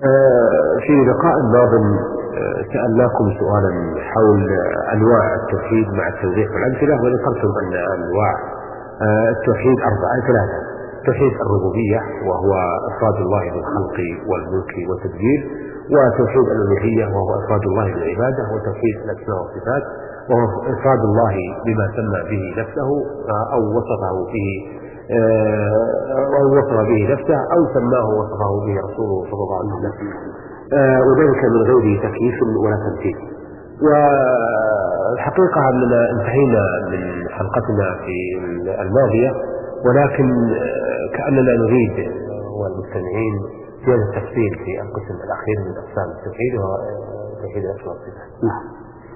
في لقاء ماض سألناكم سؤالا حول أنواع التوحيد مع التوضيح والأمثلة، وذكرتم أن أنواع التوحيد ثلاثة: توحيد الربوبية وهو إفراد الله بالخلق والملك والتدبير، وتوحيد الألوهية وهو إفراد الله بالعبادة، وتوحيد الأسماء والصفات وهو إفراد الله بما سمى به نفسه أو وصفه به أو وصف به نفسه أو سماه وصفه به رسوله صلى الله عليه وسلم، وذلك من غير تكييف ولا تمثيل. والحقيقة أننا انتهينا من حلقتنا في الماضية، ولكن كأننا نريد والمستمعين زيادة التفصيل في القسم الأخير من أقسام التوحيد وهو توحيد الأسماء والصفات. نعم.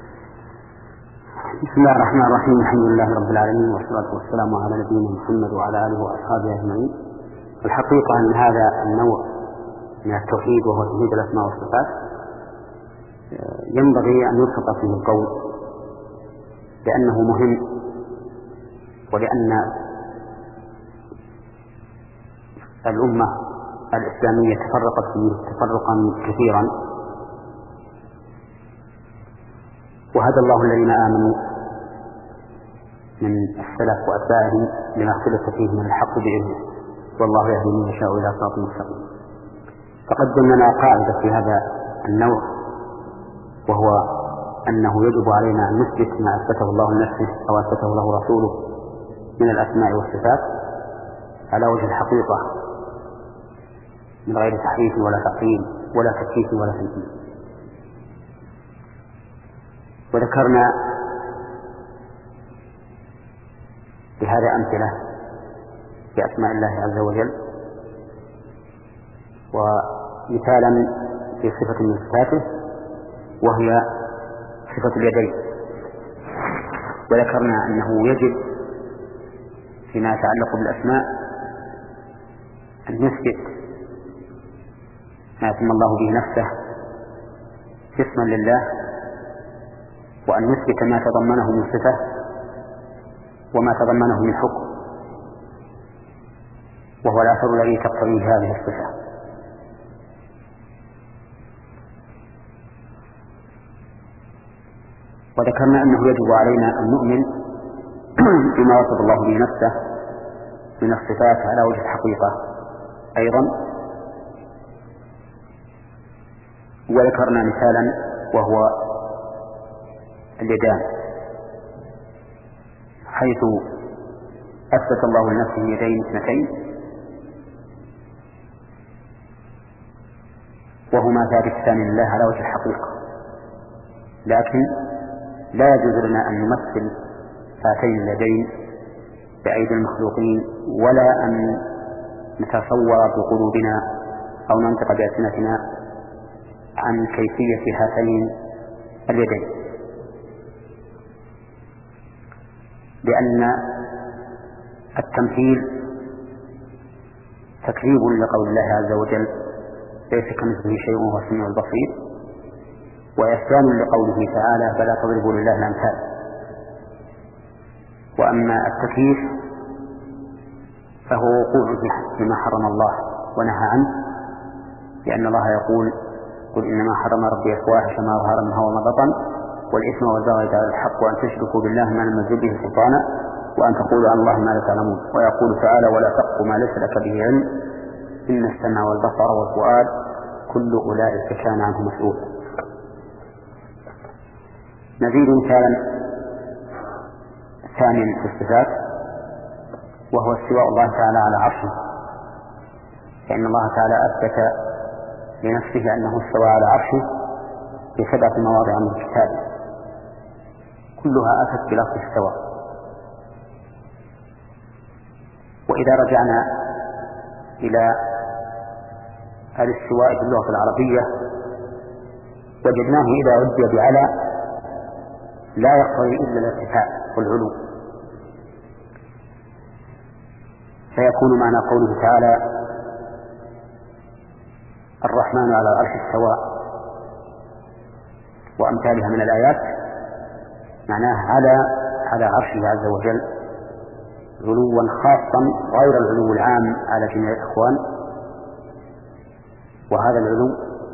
بسم الله الرحمن الرحيم، الحمد لله رب العالمين، والصلاة والسلام على نبينا محمد وعلى آله وأصحابه أجمعين. الحقيقة أن هذا النوع من التوحيد وهو توحيد الأسماء والصفات ينبغي أن يبسط فيه القول، لأنه مهم، ولأن الأمة الإسلامية تفرقت فيه تفرقا كثيرا، وهدى الله الذين آمنوا من السلف وأتباعهم لما اختلف فيه من الحق بإذنه، والله يهدي من يشاء إلى صراط مستقيم. فقدم لنا قاعدة في هذا النوع، وهو أنه يجب علينا أن نثبت ما أثبته الله لنفسه أو أثبته له رسوله من الأسماء والصفات على وجه الحقيقة من غير تحريف ولا تعطيل ولا تكييف ولا تمثيل. وذكرنا بهذا أمثلة بأسماء الله عز وجل، ومثالا في صفة من صفاته وهي صفة اليدين. وذكرنا أنه يجب فيما يتعلق بالأسماء أن نثبت ما سمى الله به نفسه اسما لله، وأن نثبت ما تضمنه من صفة وما تضمنه من حكم، وهو الأثر الذي تقتضيه هذه الصفة. وذكرنا أنه يجب علينا أن نؤمن بما وصف الله به نفسه من الصفات على وجه الحقيقة أيضا. وذكرنا مثالا وهو اليدان، حيث أثبت الله لنفسه يدين اثنتين وهما ثابتان لله على وجه الحقيقة، لكن لا يجوز لنا أن نمثل هاتين اليدين بأيدي المخلوقين، ولا أن نتصور بقلوبنا أو ننطق بألسنتنا عن كيفية هاتين اليدين، لأن التمثيل تكذيب لقول الله عز وجل ليس كمثله شيء وهو السميع البصير، وإحسان لقوله تعالى فلا تضربوا لله الأمثال. وأما التكييف فهو وقوع فيما حرم الله ونهى عنه، لأن الله يقول قل إنما حرم ربي الفواحش ما ظهر منها وما بطن والإثم والبغي على الحق وأن تشركوا بالله ما لم ينزل به سلطانا وأن تقولوا عن الله ما لا تعلمون. ويقول تعالى ولا تقف ما ليس لك به علم إن السمع والبصر والفؤاد كل أولئك كان عنه مسؤولا. نزيد مثالا ثانيا في الصفات، وهو استواء الله تعالى على عرشه، فإن الله تعالى أثبت لنفسه أنه استوى على عرشه في 7 مواضع من كتابه، كلها أتت بلفظ استوى. وإذا رجعنا إلى الاستواء في اللغة العربية وجدناه إذا عدي بعلى لا يقتضي إلا الارتفاع والعلو، فيكون معنى قوله تعالى الرحمن على العرش استوى وأمثالها من الآيات معناه على عرشه عز وجل علوا خاصا غير العلو العام على جميع الإخوان، وهذا العلو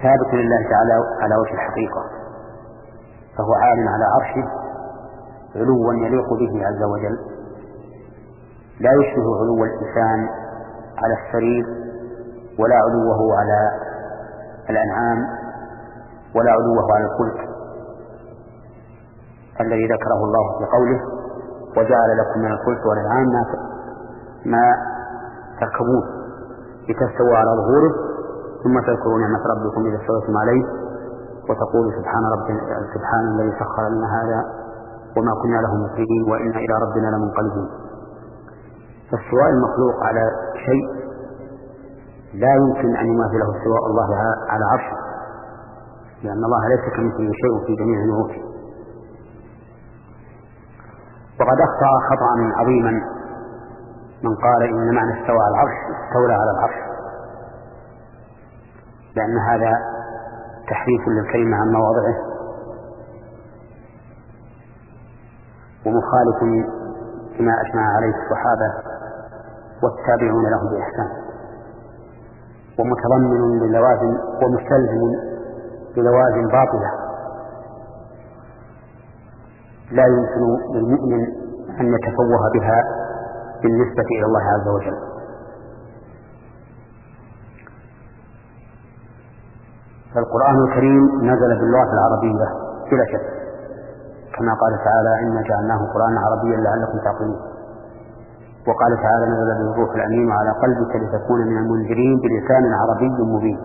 ثابت لله تعالى على وجه الحقيقة، فهو عال على عرشه علوا يليق به عز وجل، لا يشبه علو الإنسان على السرير، ولا علوه على الأنعام، ولا علوه على الفلك الذي ذكره الله في قوله وجعل لكم من الفلك والأنعام ما تركبون لتستووا على ظهوره ثم تذكروا نعمة ربكم إذا استويتم عليه وتقولوا سبحان الذي سخر لنا هذا وما كنا له مقرنين وإنا إلى ربنا لمنقلبون. فاستواء المخلوق على شيء لا يمكن أن يماثله استواء الله على عرشه، لأن الله ليس كمثله شيء في جميع نعوته. وقد أخطأ خطأ عظيما من قال إن معنى استوى على العرش استولى على العرش، لأن هذا تحريف للكلمة عن مواضعه ومخالف لما أجمع عليه الصحابة والتابعون لهم بإحسان، ومتضمن للوازم ومستلزم للوازم باطلة لا يمكن للمؤمن أن يتفوه بها بالنسبة إلى الله عز وجل. فالقرآن الكريم نزل باللغة العربية بلا شك، كما قال تعالى إنا جعلناه قرآنا عربيا لعلكم تعقلون، وقال تعالى نزل بالروح الأمين على قلبك لتكون من المنذرين بلسان عربي مبين.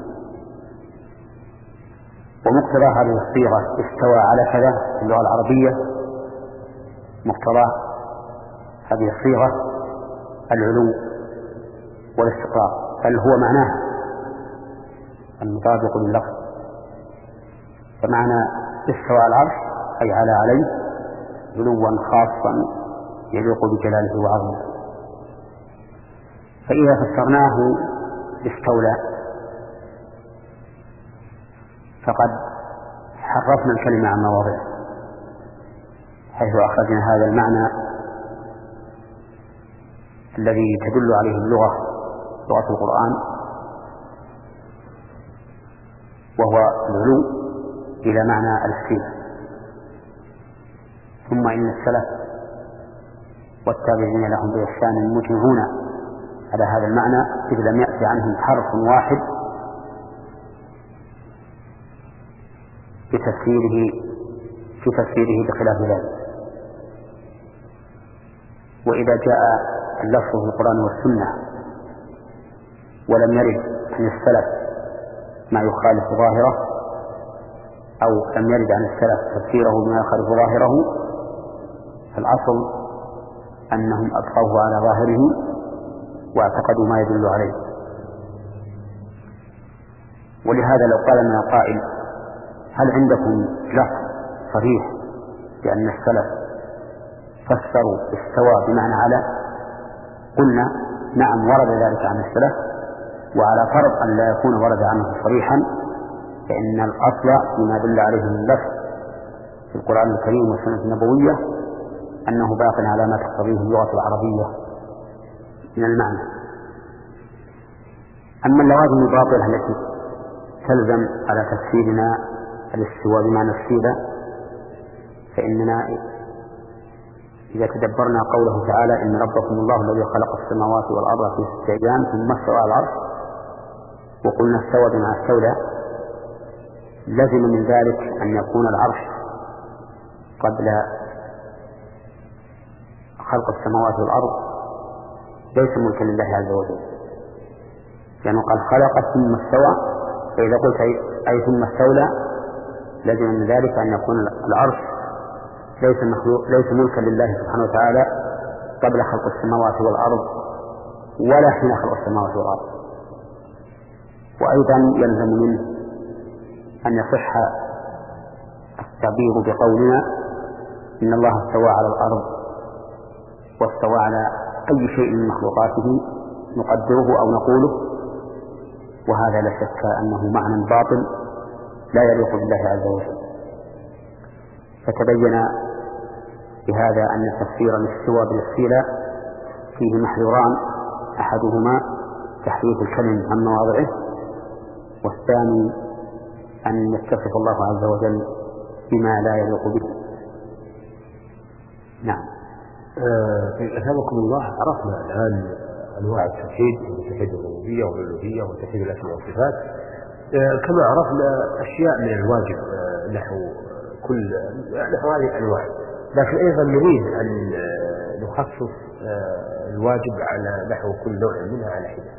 ومقتضى هذه الصيغة استوى على كذا في اللغة العربية، مقتضى هذه الصيغة العلو والاستقرار، بل هو معناه المطابق لللفظ. فمعنى استوى على العرش أي عليه علوا خاصا يليق بجلاله وعظمته. فإذا فسرناه باستولى فقد حرفنا الكلمة عن مواضعه، حيث أخرجنا هذا المعنى الذي تدل عليه اللغة لغة القرآن وهو العلو إلى معنى الاستيلاء. ثم إن السلف والتابعين لهم بإحسان مجمعون على هذا المعنى، إذ لم يأتي عنهم حرف واحد في تفسيره بخلاف ذلك. وإذا جاء اللفظ في القرآن والسنة ولم يرد عن السلف ما يخالف ظاهره، أو لم يرد عن السلف تفسيره بما يخالف ظاهره، فالأصل أنهم أبقوه على ظاهره واعتقدوا ما يدل عليه. ولهذا لو قال لنا قائل هل عندكم لفظ صحيح بأن السلف فسروا استوى بمعنى على؟ قلنا نعم ورد ذلك عن السلف، وعلى فرض أن لا يكون ورد عنه صريحا، فإن الأصل فيما دل عليه من اللفظ في القرآن الكريم والسنة النبوية أنه باق على ما تقتضيه اللغة العربية من المعنى. أما اللوازم الباطلة التي تلزم على تفسيرنا الاستواء بمعنى السيدة، فإننا إذا تدبرنا قوله تعالى إن ربكم الله الذي خلق السماوات والأرض في 6 أيام ثم استوى على العرش، وقلنا استوى بمعنى استولى، لزم من ذلك أن يكون العرش قبل خلق السماوات والأرض ليس ملكا لله عز وجل، لأنه قال خلق ثم استوى، فإذا قلت أي ثم استولى لزم من ذلك أن يكون العرش ليس ملكا لله سبحانه وتعالى قبل خلق السماوات والأرض ولا حين خلق السماوات والأرض. وأيضا يلزم منه أن يصح التعبير بقولنا إن الله استوى على الأرض واستوى على أي شيء من مخلوقاته نقدره أو نقوله، وهذا لا شك أنه معنى باطل لا يليق بالله عز وجل. فتبين بهذا أن تفسير الاستواء بالاستيلاء فيه محذوران، أحدهما تحريف الكلم عن مواضعه، والثاني أن يتصف الله عز وجل بما لا يليق به. نعم. أثابكم الله، عرفنا الآن أنواع التوحيد، توحيد الربوبية والألوهية وتوحيد الأسماء والصفات، كما عرفنا أشياء من الواجب نحو هذه الأنواع، لكن أيضا نريد أن نخصص الواجب على نحو كل نوع منها على حدة.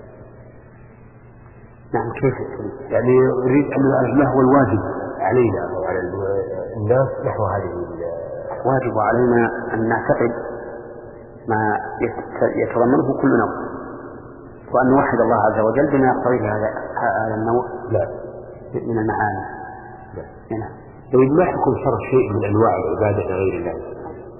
نعم. كيف؟ يعني نريد أن نعرف ما هو الواجب علينا أو على الناس نحو هذه. واجب علينا أن نعتقد ما يتضمنه كل نوع، وأن نوحد الله عز وجل بما يقتضيه هذا النوع من المعاني. نعم. طيب ما حكم صرف شيء من أنواع العبادة لغير الله؟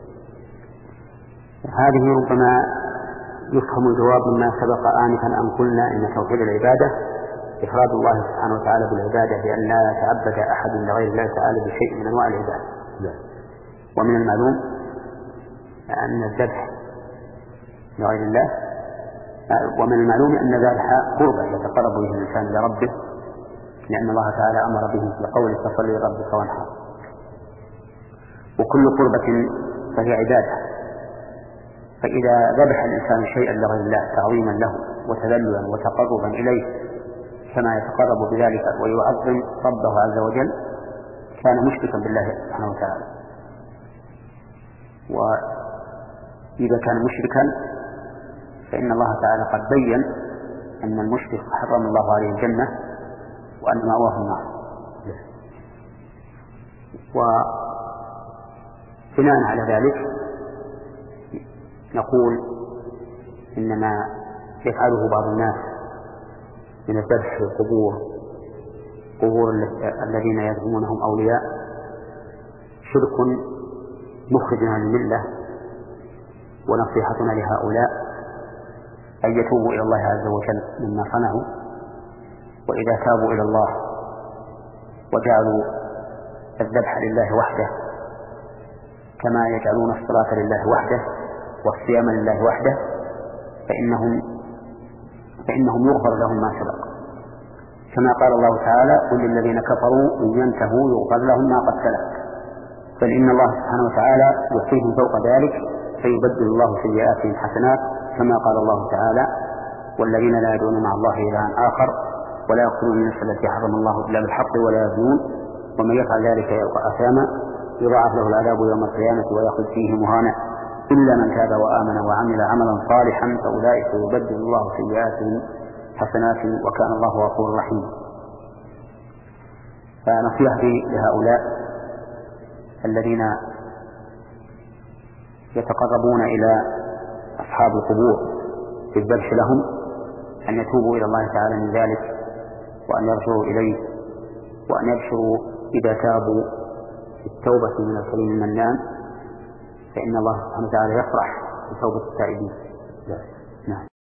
هذه ربما يفهم الجواب مما سبق آنفا أن قلنا إن توحيد العبادة إفراد الله سبحانه وتعالى بالعبادة، بأن لا يتعبد أحد لغير الله تعالى بشيء من أنواع العبادة. ومن المعلوم أن الذبح لغير الله، ومن المعلوم أن ذبح قربة يتقرب به الإنسان إلى ربه، لأن الله تعالى أمر به بقوله فصل لربك وانحر. وكل قربة فهي عبادة، فإذا ذبح الإنسان شيئا لغير الله تعظيما له وتذللا وتقربا إليه كما يتقرب بذلك ويعظم ربه عز وجل، كان مشركا بالله سبحانه وتعالى. وإذا كان مشركا فإن الله تعالى قد بين أن المشرك حرم الله عليه الجنة وأن مأواه النار. وبناء على ذلك نقول إنما يفعله بعض الناس من الذبح في قبور الذين يزعمونهم أولياء شرك مخرج عن الملة، ونصيحتنا لهؤلاء أن يتوبوا إلى الله عز وجل مما صنعوا، وإذا تابوا إلى الله وجعلوا الذبح لله وحده كما يجعلون الصلاة لله وحده والصيام لله وحده فإنهم يغفر لهم ما سبق، كما قال الله تعالى قل للذين كفروا إن ينتهوا يغفر لهم ما قد سلف. بل إن الله سبحانه وتعالى يعطيهم فوق ذلك فيبدل الله سيئاتهم حسنات، كما قال الله تعالى والذين لا يدعون مع الله إلها آخر ولا يقتلون النفس التي حرم الله إلا بالحق ولا يزنون ومن يفعل ذلك يلقى أثاما يضاعف له العذاب يوم القيامة ويخلد فيه مهانا إلا من تاب وآمن وعمل عملا صالحا فأولئك يبدل الله سيئاتهم حسنات وكان الله غفورا رحيما. فنصيحتي لهؤلاء الذين يتقربون إلى أصحاب القبور بالذبح لهم أن يتوبوا إلى الله تعالى من ذلك، وأن يرجعوا إليه، وأن يبشروا إذا تابوا بالتوبة من الكريم المنان، فإن الله سبحانه وتعالى يفرح بتوبة التائبين. نعم.